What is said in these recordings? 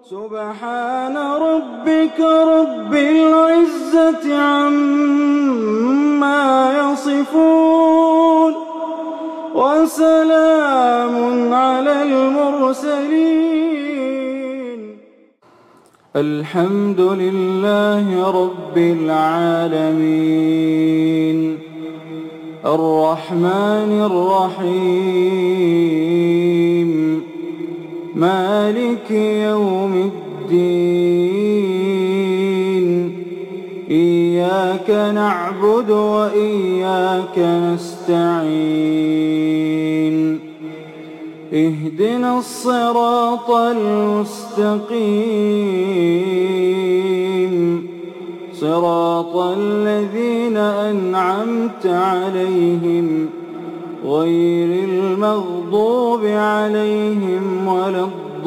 سبحان ربك رب العزة عما يصفون وسلام على المرسلين الحمد لله رب العالمين الرحمن الرحيم مالك يوم الدين إياك نعبد وإياك نستعين اهدنا الصراط المستقيم صراط الذين أنعمت عليهم غير المغضوب عليهم ولا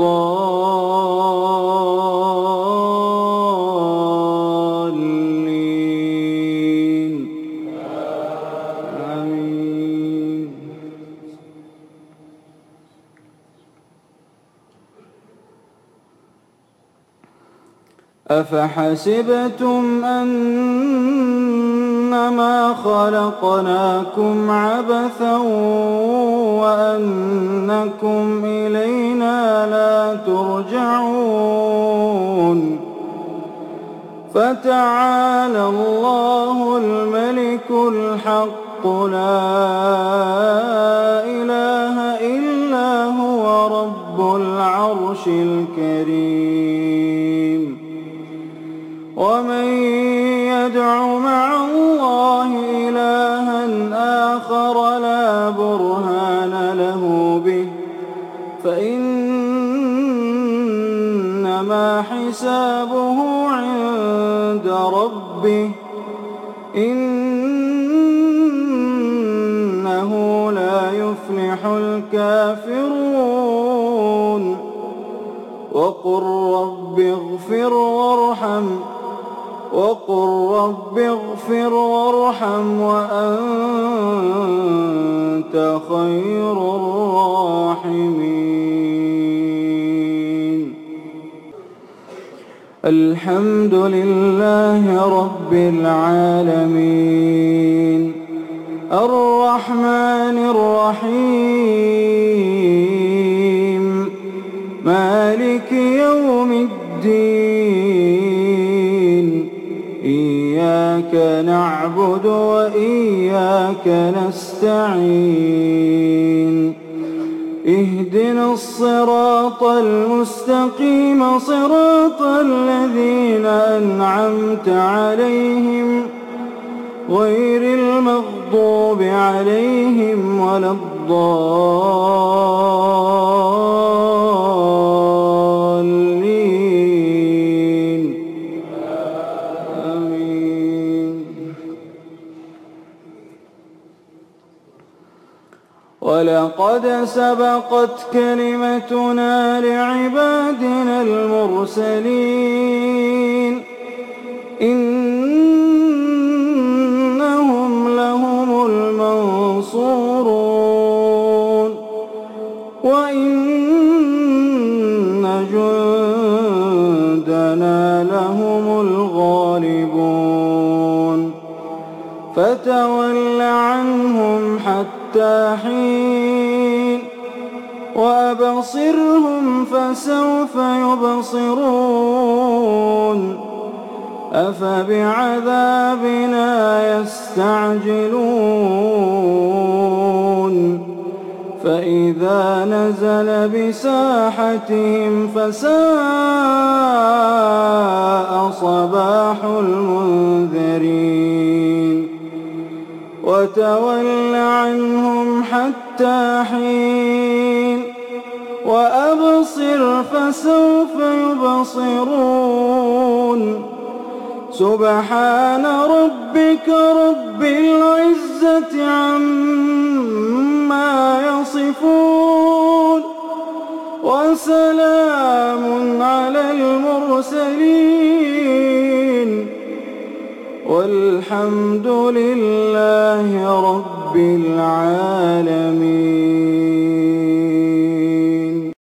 الضالين آمين. أفحسبتم أنما خلقناكم عبثا وأنكم إلينا لا ترجعون فتعالى الله الملك الحق لا إله إلا هو رب العرش الكريم ومن يدع مع الله إلها آخر لا برهان له به فإنما حسابه عند ربه إنه لا يفلح الكافرون وقل رب اغفر وارحم وأنت خير الراحمين الحمد لله رب العالمين الرحمن الرحيم مالك يوم الدين إياك نعبد وإياك نستعين اهدنا الصراط المستقيم صراط الذين أنعمت عليهم غير المغضوب عليهم ولا الضالين آمين. ولقد سبقت كلمتنا لعبادنا المرسلين إنهم لهم المنصورون وإن جندنا لهم الغالبون فتول عنهم حتى حين وأبصرهم فسوف يبصرون أفبعذابنا يستعجلون فإذا نزل بساحتهم فساء صباح المنذرين وتول عنهم حتى حين وأبصر فسوف يبصرون سبحان ربك رب العزة عما يصفون وسلام على المرسلين والحمد لله رب العالمين.